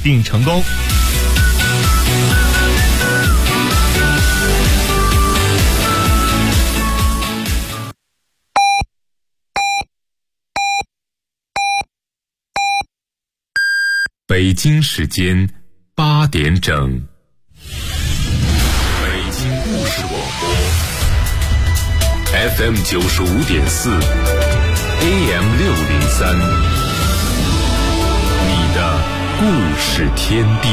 定成功。 北京时间8点整，北京故事广播 FM 95.4 AM 603，你的故事天地。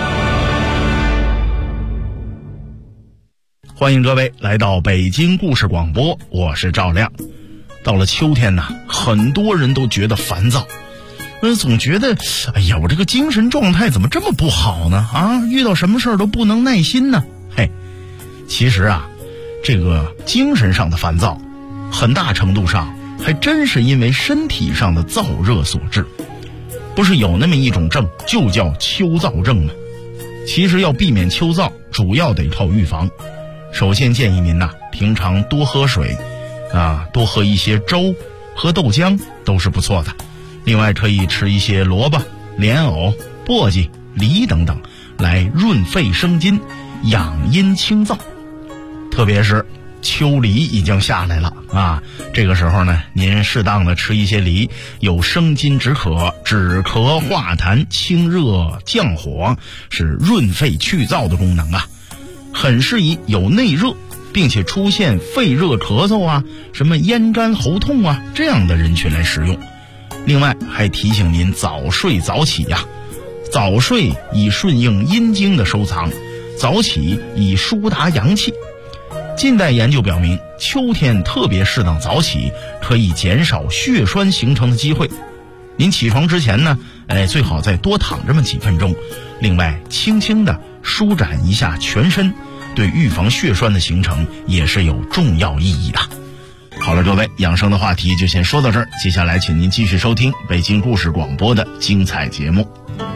欢迎各位来到北京故事广播，我是赵亮。到了秋天呢，很多人都觉得烦躁，总觉得哎呀，我这个精神状态怎么这么不好呢？遇到什么事儿都不能耐心呢？其实这个精神上的烦躁很大程度上还真是因为身体上的燥热所致。不是有那么一种症就叫秋燥症吗？其实要避免秋燥，主要得靠预防。首先建议您平常多喝水多喝一些粥，喝豆浆都是不错的。另外可以吃一些萝卜、莲藕、簸箕、梨等等，来润肺生津、养阴清燥。特别是秋梨已经下来了这个时候呢，您适当的吃一些梨，有生津止渴、止咳化痰、清热降火，是润肺去燥的功能很适宜有内热并且出现肺热咳嗽什么咽干喉痛这样的人群来食用。另外还提醒您早睡早起早睡以顺应阴经的收藏，早起以疏达阳气。近代研究表明，秋天特别适当早起，可以减少血栓形成的机会。您起床之前呢，最好再多躺这么几分钟。另外，轻轻地舒展一下全身，对预防血栓的形成也是有重要意义的。好了，各位，养生的话题就先说到这儿，接下来请您继续收听北京故事广播的精彩节目。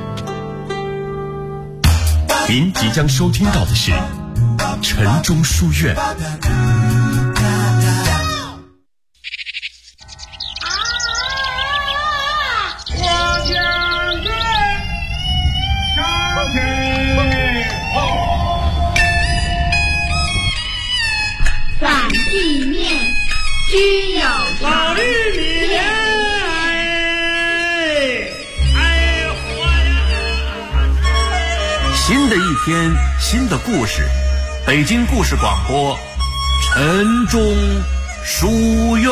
您即将收听到的是晨钟书院。 反地面居有老玉米新的一天，新的故事，北京故事广播晨钟书院。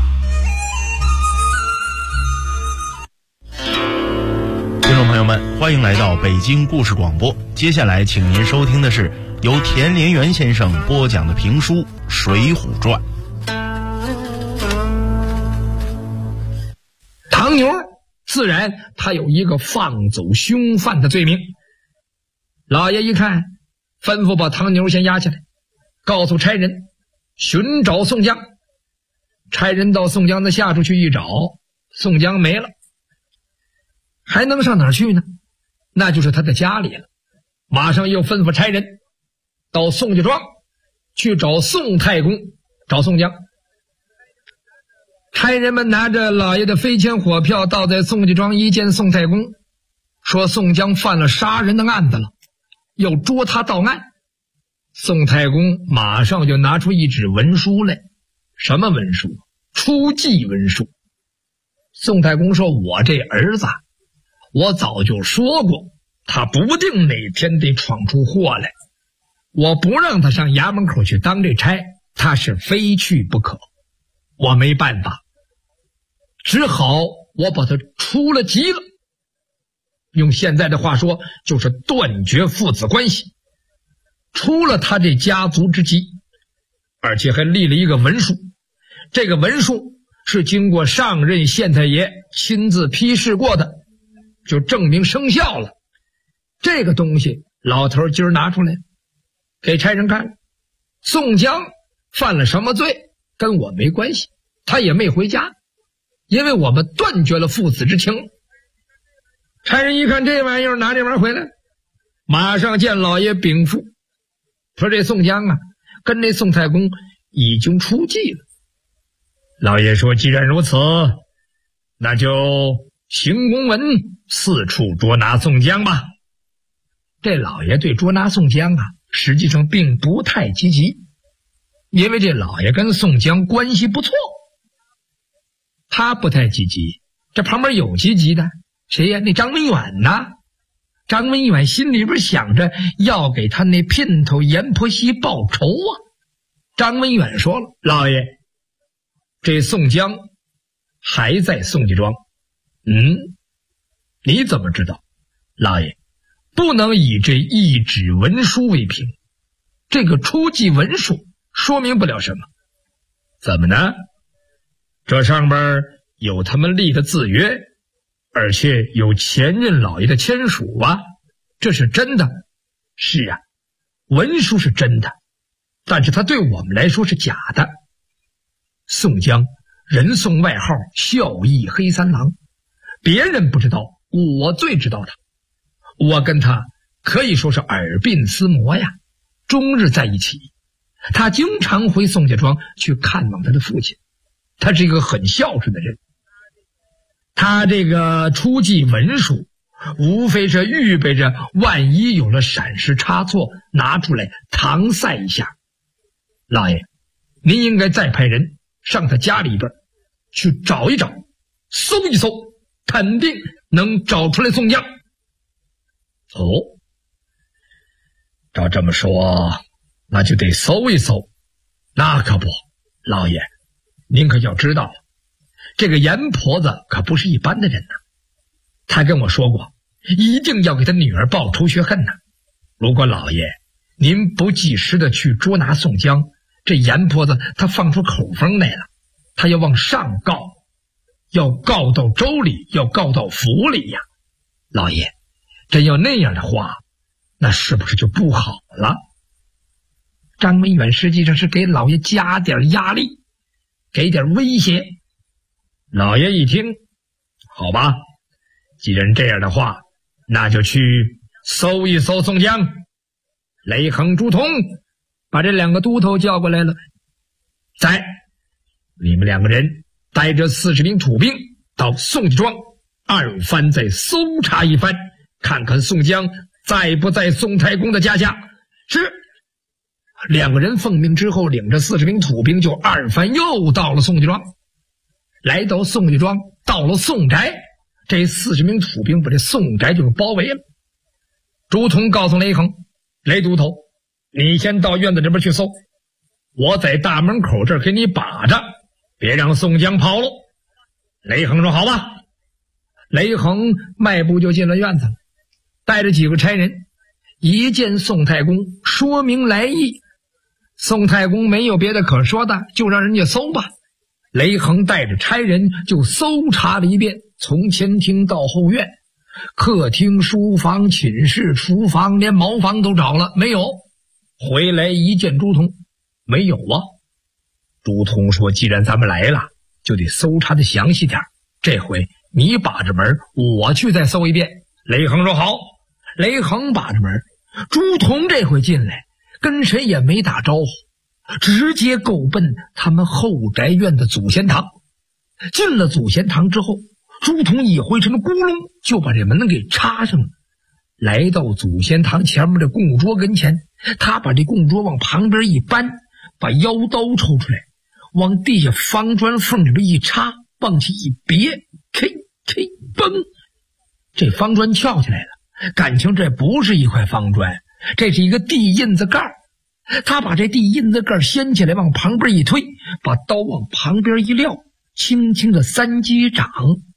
听众朋友们，欢迎来到北京故事广播。接下来请您收听的是由田连元先生播讲的评书《水浒传》。 唐牛自然他有一个放走凶犯的罪名。老爷一看，吩咐把唐牛先押起来，告诉差人寻找宋江。差人到宋江的下处去一找，宋江没了。还能上哪儿去呢？那就是他的家里了。马上又吩咐差人到宋家庄去找宋太公，找宋江。差人们拿着老爷的飞签火票到在宋家庄，一见宋太公，说宋江犯了杀人的案子了，要捉他到案。宋太公马上就拿出一纸文书来。什么文书？出计文书。宋太公说，我这儿子我早就说过，他不定哪天得闯出祸来，我不让他上衙门口去当这差，他是非去不可。我没办法，只好我把他出了籍了。用现在的话说，就是断绝父子关系，出了他这家族之籍，而且还立了一个文书。这个文书是经过上任县太爷亲自批示过的，就证明生效了。这个东西老头今儿拿出来给差人看，宋江犯了什么罪跟我没关系，他也没回家，因为我们断绝了父子之情。差人一看这玩意儿，拿这玩意儿回来，马上见老爷禀赋，说这宋江跟这宋太公已经出计了。老爷说，既然如此，那就行公文四处捉拿宋江吧。 这老爷对捉拿宋江啊，实际上并不太积极，因为这老爷跟宋江关系不错。他不太积极，这旁边有积极的，谁呀？那张文远呐。张文远心里边想着要给他那姘头阎婆惜报仇啊。张文远说了：“老爷，这宋江还在宋家庄。”你怎么知道？老爷，不能以这一纸文书为凭，这个出记文书说明不了什么。怎么呢？这上边有他们立的字约，而且有前任老爷的签署啊，这是真的。是啊，文书是真的，但是他对我们来说是假的。宋江人送外号孝义黑三郎，别人不知道，我最知道他。我跟他可以说是耳鬓厮磨呀，终日在一起。他经常回宋家庄去看望他的父亲，他是一个很孝顺的人。他这个出记文书无非是预备着万一有了闪失差错，拿出来搪塞一下。老爷，您应该再派人上他家里边去找一找，搜一搜，肯定能找出来宋江。照这么说，那就得搜一搜。那可不，老爷，您可要知道，这个阎婆子可不是一般的人呐。他跟我说过，一定要给他女儿报仇雪恨呐。如果老爷您不及时的去捉拿宋江，这阎婆子他放出口风来了，他要往上告，要告到州里，要告到府里呀。老爷，真要那样的话，那是不是就不好了？张文远实际上是给老爷加点压力，给点威胁。老爷一听，好吧，既然这样的话，那就去搜一搜宋江。雷横、朱仝把这两个都头叫过来了，你们两个人带着40名土兵到宋家庄，二番再搜查一番，看看宋江在不在宋太公的家下。是。两个人奉命之后，领着40名土兵就二番又到了宋家庄。来到宋家庄，到了宋宅，这40名土兵把这宋宅就包围了。朱仝告诉雷横：“雷都头，你先到院子这边去搜，我在大门口这儿给你把着，别让宋江跑了。”雷横说：“好吧。”雷横迈步就进了院子，带着几个差人，一见宋太公，说明来意。宋太公没有别的可说的，就让人家搜吧。雷横带着差人就搜查了一遍，从前厅到后院，客厅、书房、寝室、厨房，连茅房都找了，没有。回来一见朱仝，没有啊。朱仝说：“既然咱们来了，就得搜查的详细点，这回你把着门，我去再搜一遍。”雷横说：“好。”雷横把着门，朱仝这回进来跟谁也没打招呼，直接够奔他们后宅院的祖先堂。进了祖先堂之后，朱仝一回身咕隆就把这门给插上了。来到祖先堂前面的供桌跟前，他把这供桌往旁边一搬，把腰刀抽出来，往地下方砖缝里边一插，往起一别，K 嘣，这方砖翘起来了。感情这不是一块方砖，这是一个地印子盖。他把这地印子盖掀起来，往旁边一推，把刀往旁边一撂，轻轻的3击掌：“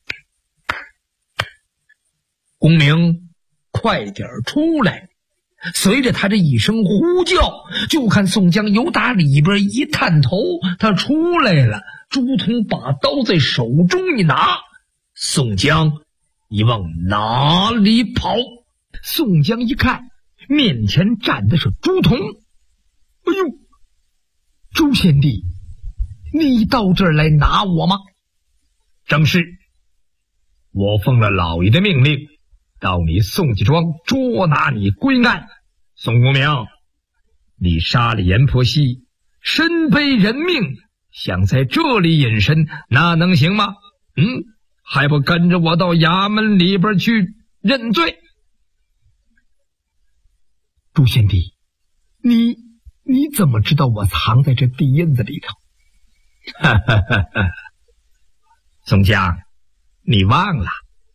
公明，快点出来！”随着他这一声呼叫，就看宋江由打里边一探头，他出来了。朱仝把刀在手中一拿：“宋江，你往哪里跑？”宋江一看，面前站的是朱仝。“哎呦，朱贤弟，你到这儿来拿我吗？”“正是，我奉了老爷的命令，到你宋家庄捉拿你归案。宋公明，你杀了阎婆惜，身背人命，想在这里隐身，那能行吗？还不跟着我到衙门里边去认罪？” 朱贤弟，你怎么知道我藏在这地印子里头？宋江，你忘了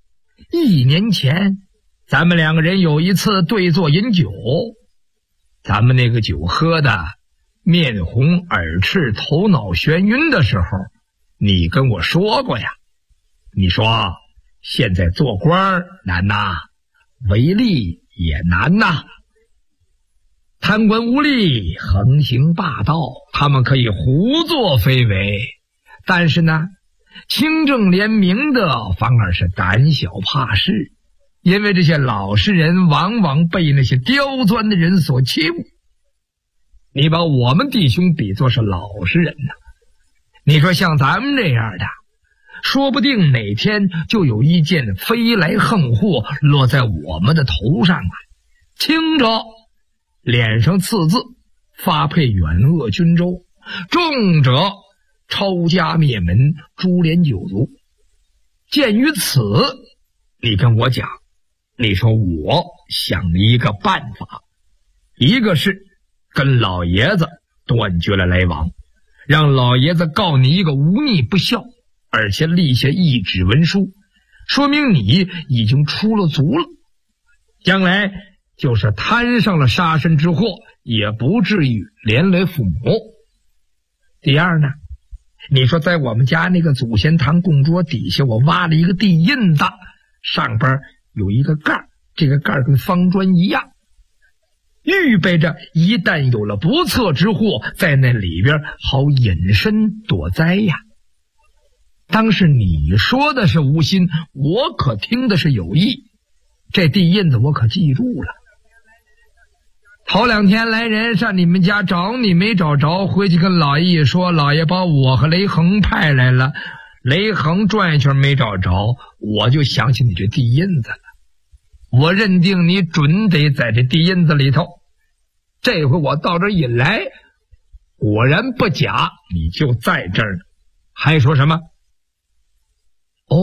1年前咱们2个人有一次对坐饮酒，咱们那个酒喝的面红耳赤头脑眩晕的时候，你跟我说过呀，你说现在做官难呐，为吏也难呐，贪官污吏横行霸道，他们可以胡作非为，但是呢，清正廉明的反而是胆小怕事，因为这些老实人往往被那些刁钻的人所欺负。你把我们弟兄比作是老实人呢，你说像咱们这样的，说不定哪天就有一件飞来横祸落在我们的头上啊！轻者脸上刺字，发配远恶军州；重者抄家灭门，株连九族。鉴于此，你跟我讲，你说我想一个办法，一个是跟老爷子断绝了来往，让老爷子告你一个无逆不孝，而且立下一纸文书，说明你已经出了族了，将来就是摊上了杀身之祸，也不至于连累父母。第二呢，你说在我们家那个祖先堂供桌底下，我挖了一个地印子，上边有一个盖，这个盖跟方砖一样，预备着一旦有了不测之祸，在那里边好隐身躲灾呀。当时你说的是无心，我可听的是有意，这地印子我可记住了。头2天来人上你们家找你没找着，回去跟老爷说，老爷把我和雷横派来了，雷横转一圈没找着，我就想起你这地印子了，我认定你准得在这地印子里头。这回我到这一来，果然不假，你就在这儿呢，还说什么？哦，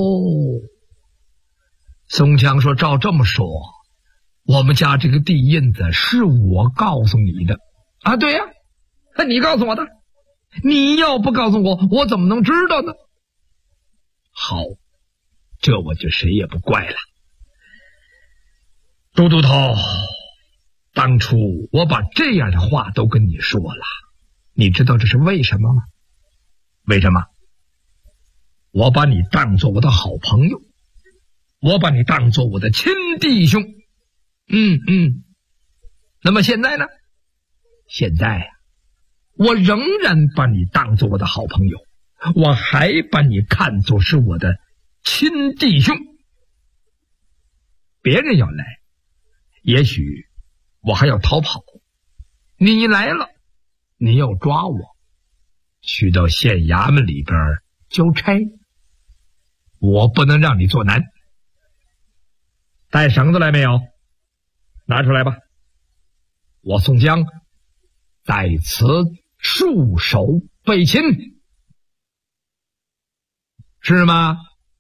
宋江说，照这么说，我们家这个地印子是我告诉你的啊？对呀，你告诉我的，你要不告诉我，我怎么能知道呢？好，这我就谁也不怪了。都督头，当初我把这样的话都跟你说了，你知道这是为什么吗？为什么？我把你当作我的好朋友，我把你当作我的亲弟兄。那么现在呢？现在我仍然把你当作我的好朋友，我还把你看作是我的亲弟兄。别人要来，也许我还要逃跑，你来了，你要抓我，去到县衙门里边交差，我不能让你做难。带绳子来没有？拿出来吧，我宋江在此束手被擒，是吗？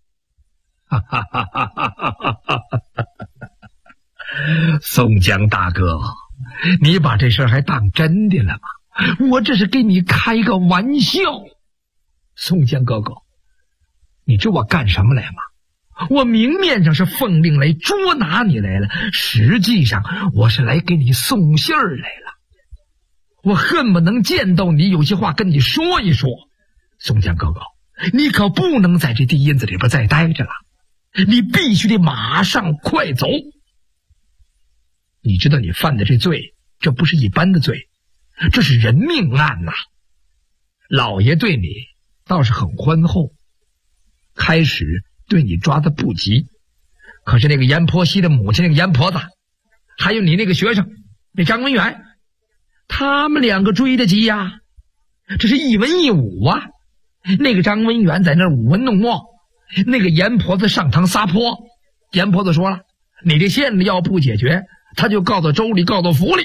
宋江大哥，你把这事还当真的了吗？我这是给你开个玩笑。宋江哥哥，你知我干什么来吗？我明面上是奉令来捉拿你来了，实际上我是来给你送信儿来了。我恨不能见到你，有些话跟你说一说。宋江哥哥，你可不能在这地印子里边再待着了，你必须得马上快走。你知道你犯的这罪，这不是一般的罪，这是人命案呐。老爷对你倒是很宽厚，开始对你抓的不急，可是那个阎婆惜的母亲那个阎婆子，还有你那个学生那张文远，他们2个追得急呀，这是一文一武啊。那个张文远在那儿舞文弄墨，那个阎婆子上堂撒泼。阎婆子说了，你这县里要不解决，他就告到州里，告到府里。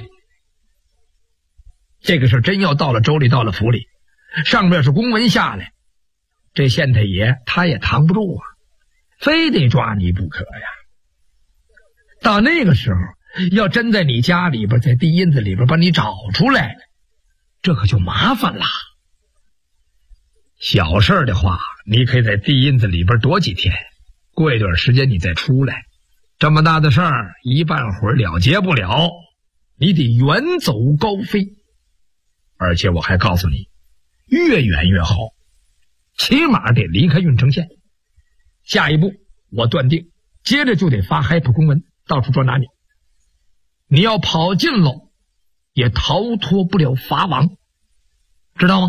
这个事真要到了州里，到了府里，上面是公文下来，这县太爷他也扛不住啊，非得抓你不可呀。到那个时候， 要真在你家里边，在地印子里边把你找出来，这可就麻烦了。小事的话，你可以在地印子里边躲几天，过一段时间你再出来。这么大的事儿，一半会儿了结不了，你得远走高飞。而且我还告诉你，越远越好，起码得离开郓城县。下一步我断定，接着就得发海捕公文，到处捉拿你。你要跑近了，也逃脱不了法网，知道吗？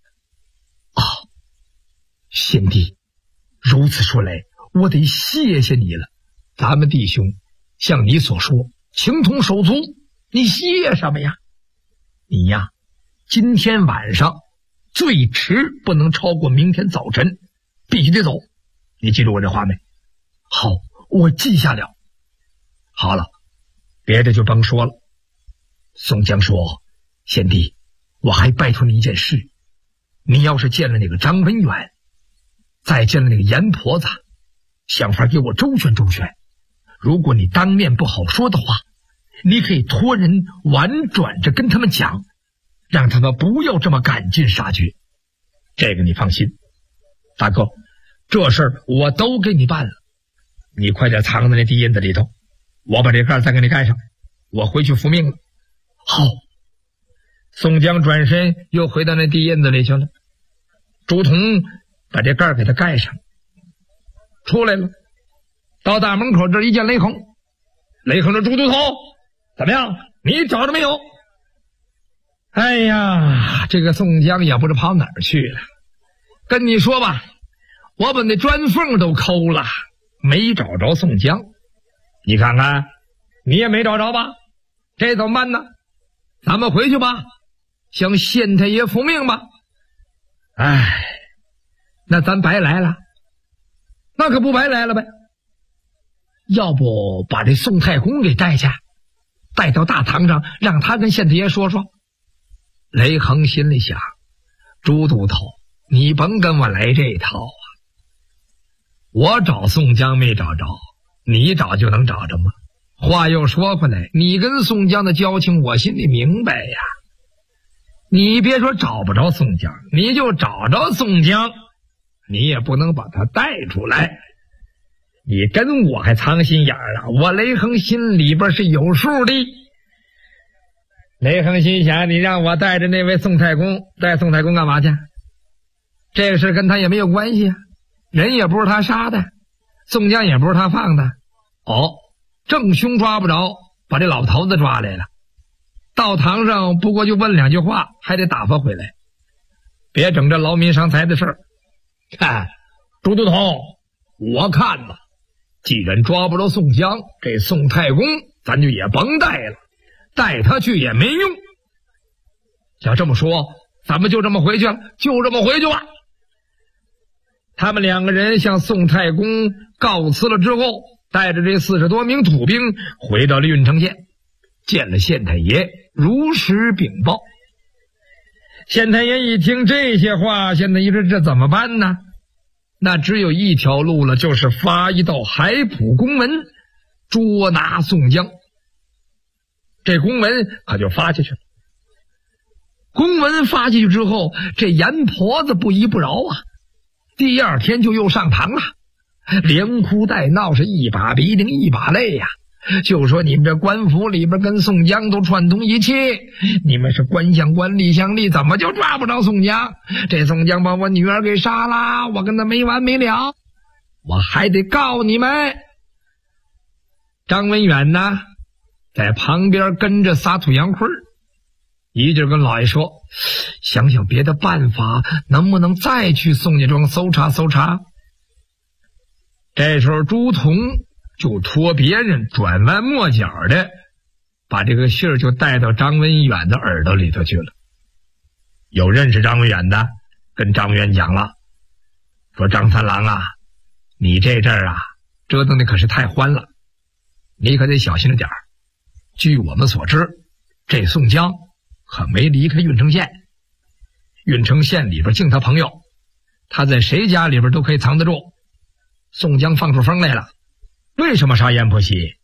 贤弟，如此说来，我得谢谢你了。咱们弟兄像你所说，情同手足，你谢什么呀？你呀，今天晚上最迟不能超过明天早晨，必须得走。你记住我这话没？好，我记下了。好了，别的就甭说了。宋江说：“贤弟，我还拜托你一件事，你要是见了那个张文远，再见了那个阎婆子，想法给我周旋周旋。如果你当面不好说的话，你可以托人婉转着跟他们讲，让他们不要这么赶尽杀绝。这个你放心，大哥，这事儿我都给你办了。你快点藏在那地印子里头，我把这盖再给你盖上，我回去复命了。”好。宋江转身又回到那地印子里去了。朱仝把这盖给他盖上，出来了。到大门口这一见雷横，雷横说：“朱都头，怎么样？你找着没有？”哎呀，这个宋江也不知跑哪儿去了。跟你说吧，我把那砖缝都抠了，没找着宋江。你看看，你也没找着吧？这怎么办呢？咱们回去吧，向县太爷复命吧。哎，那咱白来了。那可不白来了呗。要不把这宋太公给带去，带到大堂上，让他跟县太爷说说。雷横心里想，朱都头，你甭跟我来这一套啊！我找宋江没找着，你找就能找着吗？话又说回来，你跟宋江的交情我心里明白呀。你别说找不着宋江，你就找着宋江，你也不能把他带出来。你跟我还藏心眼儿啊！我雷横心里边是有数的。雷横心想，你让我带着那位宋太公，带宋太公干嘛去？这个事跟他也没有关系啊，人也不是他杀的，宋江也不是他放的。正凶抓不着，把这老头子抓来了。到堂上不过就问两句话，还得打发回来，别整这劳民伤财的事儿。看朱都头，我看吧，既然抓不着宋江，这宋太公咱就也甭带了，带他去也没用。要这么说，咱们就这么回去了，就这么回去吧。他们两个人向宋太公告辞了之后，带着这40多名土兵回到了郓城县，见了县太爷，如实禀报。县太爷一听这些话，县太爷说这怎么办呢？那只有一条路了，就是发一道海捕公文，捉拿宋江。这公文可就发下去了。公文发下去之后，这阎婆子不依不饶啊，第二天就又上堂了，连哭带闹，是一把鼻涕一把泪呀。就说你们这官府里边跟宋江都串通一气，你们是官相官吏相吏，怎么就抓不着宋江？这宋江把我女儿给杀了，我跟他没完没了，我还得告你们。张文远呢，在旁边跟着撒土洋灰，一劲跟老爷说，想想别的办法，能不能再去宋家庄搜查搜查。这时候朱仝就托别人转弯抹角的把这个信儿就带到张文远的耳朵里头去了。有认识张文远的跟张文远讲了，说张三郎啊，你这阵儿啊折腾的可是太欢了，你可得小心着点儿。据我们所知，这宋江可没离开郓城县，郓城县里边净他朋友，他在谁家里边都可以藏得住。宋江放出风来了，为什么杀阎婆惜？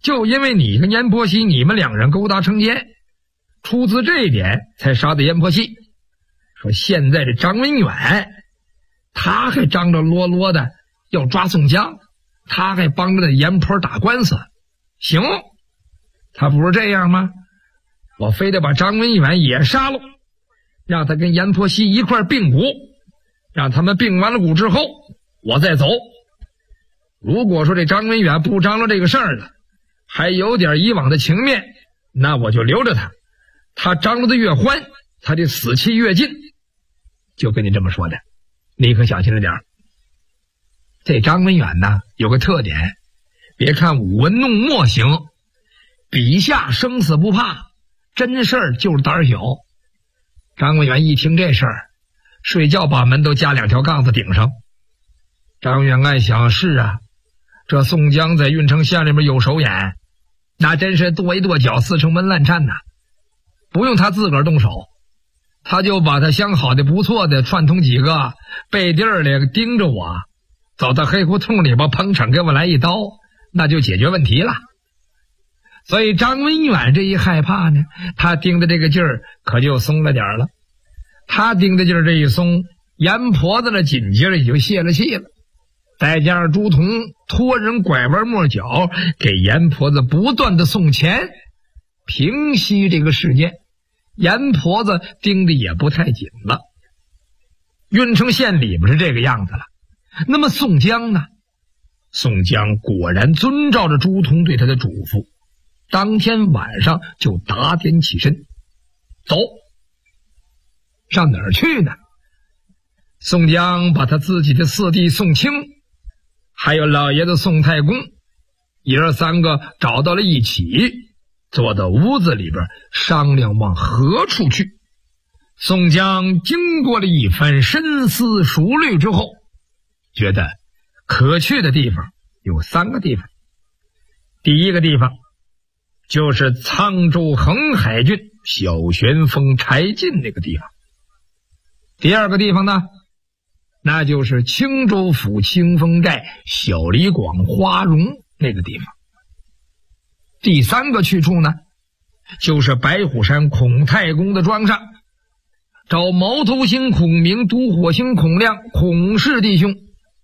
就因为你跟阎婆惜你们两人勾搭成奸，出自这一点才杀的阎婆惜。说现在这张文远他还张着罗罗的要抓宋江，他还帮着阎婆打官司，行，他不是这样吗？我非得把张文远也杀了，让他跟阎婆惜一块并骨，让他们并完了骨之后我再走。如果说这张文远不张罗这个事儿了，还有点以往的情面，那我就留着他，他张罗的越欢，他的死期越近。就跟你这么说的，你可小心着点儿。这张文远呢有个特点，别看舞文弄墨行，笔下生死不怕，真事儿就是胆小。张文远一听这事儿，睡觉把门都加2条杠子顶上。张文远暗想，是啊，这宋江在郓城县里面有手眼，那真是跺一跺脚4成门烂颤呐，不用他自个儿动手，他就把他相好的不错的串通几个，背地儿里盯着我，走到黑胡同里边捧场给我来一刀，那就解决问题了。所以张文远这一害怕呢，他盯的这个劲儿可就松了点了。他盯的劲儿这一松，阎婆子的紧劲儿也就泄了气了。再加上朱仝托人拐弯抹角给阎婆子不断的送钱，平息这个事件，阎婆子盯的也不太紧了。郓城县里边是这个样子了。那么宋江呢？宋江果然遵照着朱仝对他的嘱咐，当天晚上就打点起身走。上哪儿去呢？宋江把他自己的4弟宋清还有老爷子宋太公爷儿3个找到了一起，坐到屋子里边商量往何处去。宋江经过了一番深思熟虑之后，觉得可去的地方有3个地方。第一个地方就是沧州横海郡小旋风柴进那个地方。第二个地方呢，那就是青州府清风寨小李广花荣那个地方。第3个去处呢，就是白虎山孔太公的庄上，找毛头星孔明、独火星孔亮孔氏弟兄。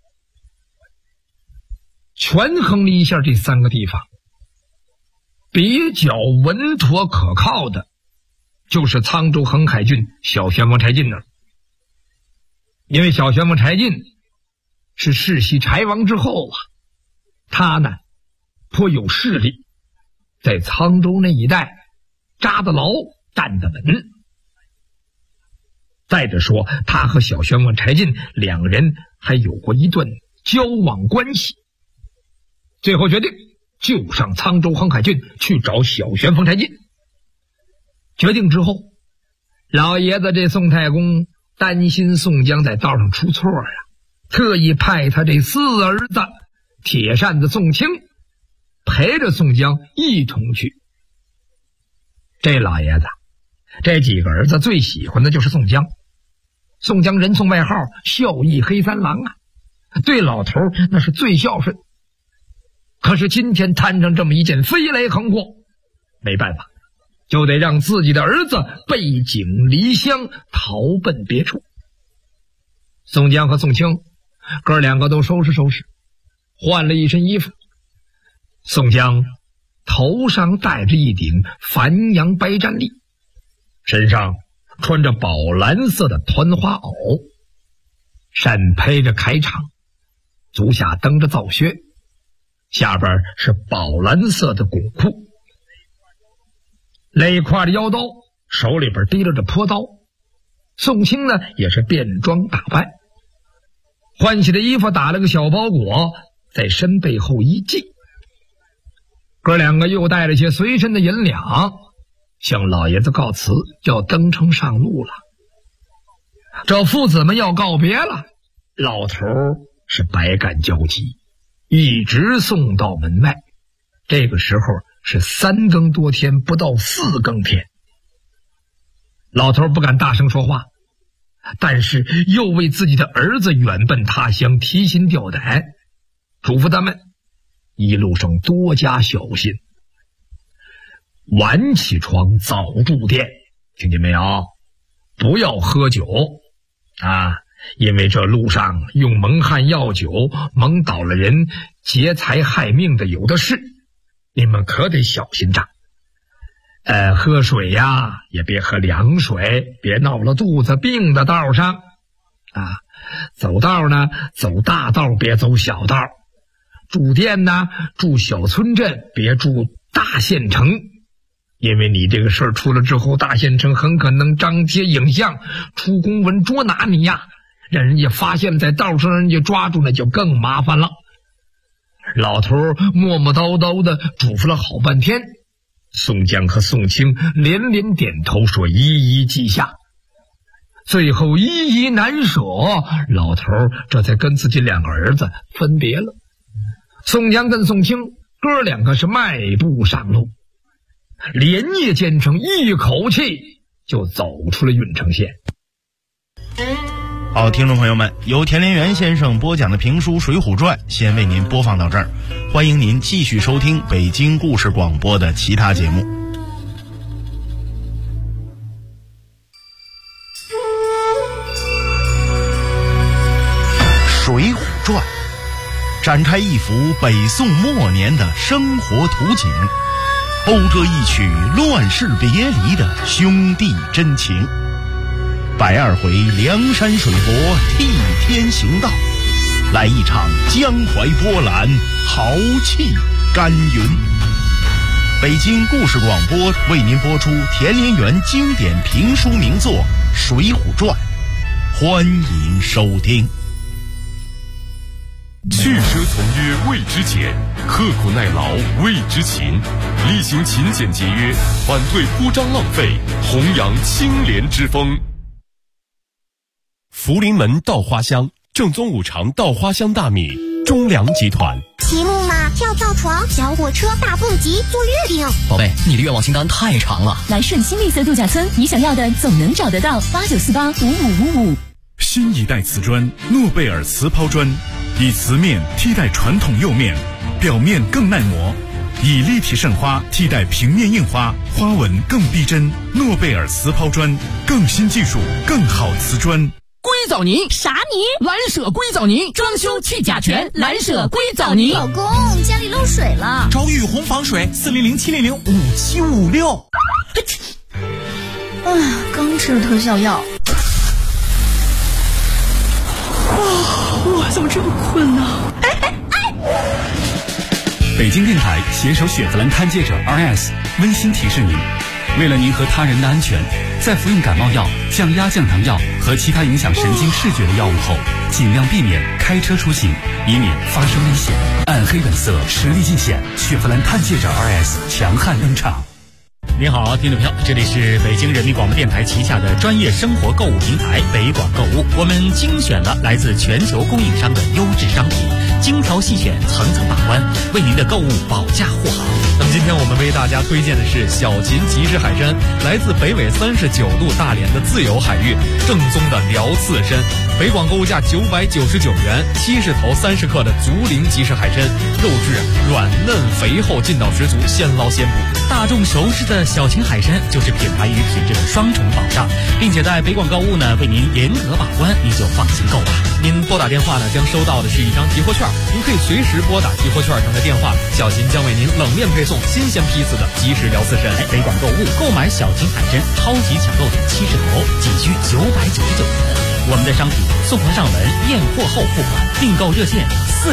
权衡了一下这3个地方，比较稳妥可靠的就是沧州横海郡小旋风柴进那儿。因为小旋风柴进是世袭柴王之后啊，他呢颇有势力，在沧州那一带扎得牢站得稳。再者说他和小旋风柴进2个人还有过一段交往关系，最后决定就上沧州横海郡去找小旋风柴进。决定之后，老爷子这宋太公担心宋江在道上出错啊，特意派他这4儿子铁扇子宋清陪着宋江一同去。这老爷子这几个儿子最喜欢的就是宋江，宋江人送外号孝义黑三郎啊，对老头那是最孝顺。可是今天摊上这么一件飞来横祸，没办法，就得让自己的儿子背井离乡逃奔别处。宋江和宋清哥2个都收拾收拾，换了一身衣服。宋江头上戴着一顶繁阳白毡笠，身上穿着宝蓝色的团花袄，身披着铠氅，足下蹬着皂靴，下边是宝蓝色的拱裤，勒挎着腰刀，手里边提着朴刀。宋清呢也是便装打扮，换起的衣服打了个小包裹，在身背后一系。哥2个又带了些随身的银两，向老爷子告辞，要登城上路了。这父子们要告别了，老头是百感交集，一直送到门外。这个时候是3更多天，不到4更天。老头不敢大声说话，但是又为自己的儿子远奔他乡提心吊胆，嘱咐他们一路上多加小心， 晚起床早住店，听见没有？不要喝酒啊，因为这路上用蒙汗药酒蒙倒了人，劫财害命的有的是，你们可得小心着。喝水呀，也别喝凉水，别闹了肚子病的道上啊。走道呢，走大道，别走小道。住店呢，住小村镇，别住大县城。因为你这个事儿出了之后，大县城很可能张贴影像，出公文捉拿你呀，让人家发现在道上人家抓住，那就更麻烦了。老头磨磨叨叨的嘱咐了好半天，宋江和宋清连连点头说一一记下。最后依依难舍，老头这才跟自己两个儿子分别了。宋江跟宋清哥两个是迈步上路，连夜兼程，一口气就走出了郓城县。 好，听众朋友们，由田连元先生播讲的评书《水浒传》先为您播放到这儿，欢迎您继续收听北京故事广播的其他节目。《水浒传》展开一幅北宋末年的生活图景，讴歌一曲乱世别离的兄弟真情。120回梁山水泊替天行道，来一场江淮波澜，豪气干云。北京故事广播为您播出田连元经典评书名作《水浒传》，欢迎收听。 去奢从约谓之俭，刻苦耐劳谓之勤，力行勤俭节约，反对铺张浪费，弘扬清廉之风。福临门稻花香，正宗五常稻花香大米，中粮集团。 骑木马、跳跳床、小火车、大蹦极、坐月饼。 宝贝，你的愿望清单太长了。 来顺心绿色度假村，你想要的总能找得到。89485555。 新一代瓷砖诺贝尔瓷抛砖，以瓷面替代传统釉面，表面更耐磨；以立体渗花替代平面印花，花纹更逼真。诺贝尔瓷抛砖，更新技术，更好瓷砖。 硅藻泥啥泥？ 蓝舍硅藻泥，装修去甲醛，蓝舍硅藻泥。 老公，家里漏水了， 找雨虹防水，400-700-5756。 刚吃了特效药。我怎么这么困呢？ 北京电台携手雪佛兰探界者 RS 温馨提示您，为了您和他人的安全，在服用感冒药、降压降糖药和其他影响神经视觉的药物后，尽量避免开车出行，以免发生危险。暗黑本色，实力尽显，雪佛兰探界者 RS 强悍登场。 您好，听众朋友，这里是北京人民广播电台旗下的专业生活购物平台北广购物，我们精选了来自全球供应商的优质商品，精挑细选，层层把关，为您的购物保驾护航。那么今天我们为大家推荐的是小秦即食海参，来自北纬39度大连的自由海域，正宗的辽刺参，北广购物价999元，70头30克的竹林即食海参，肉质软嫩肥厚，劲道十足，现捞现捕。大众熟知的小秦海参就是品牌与品质的双重保障，并且在北广购物呢为您严格把关，您就放心购吧。您拨打电话呢将收到的是一张集货券，您可以随时拨打集货券上的电话，小秦将为您冷链配送新鲜批次的即食辽刺参。北广购物购买小秦海参超级抢购点70头，仅需999元。我们的商品送货上门，验货后付款，订购热线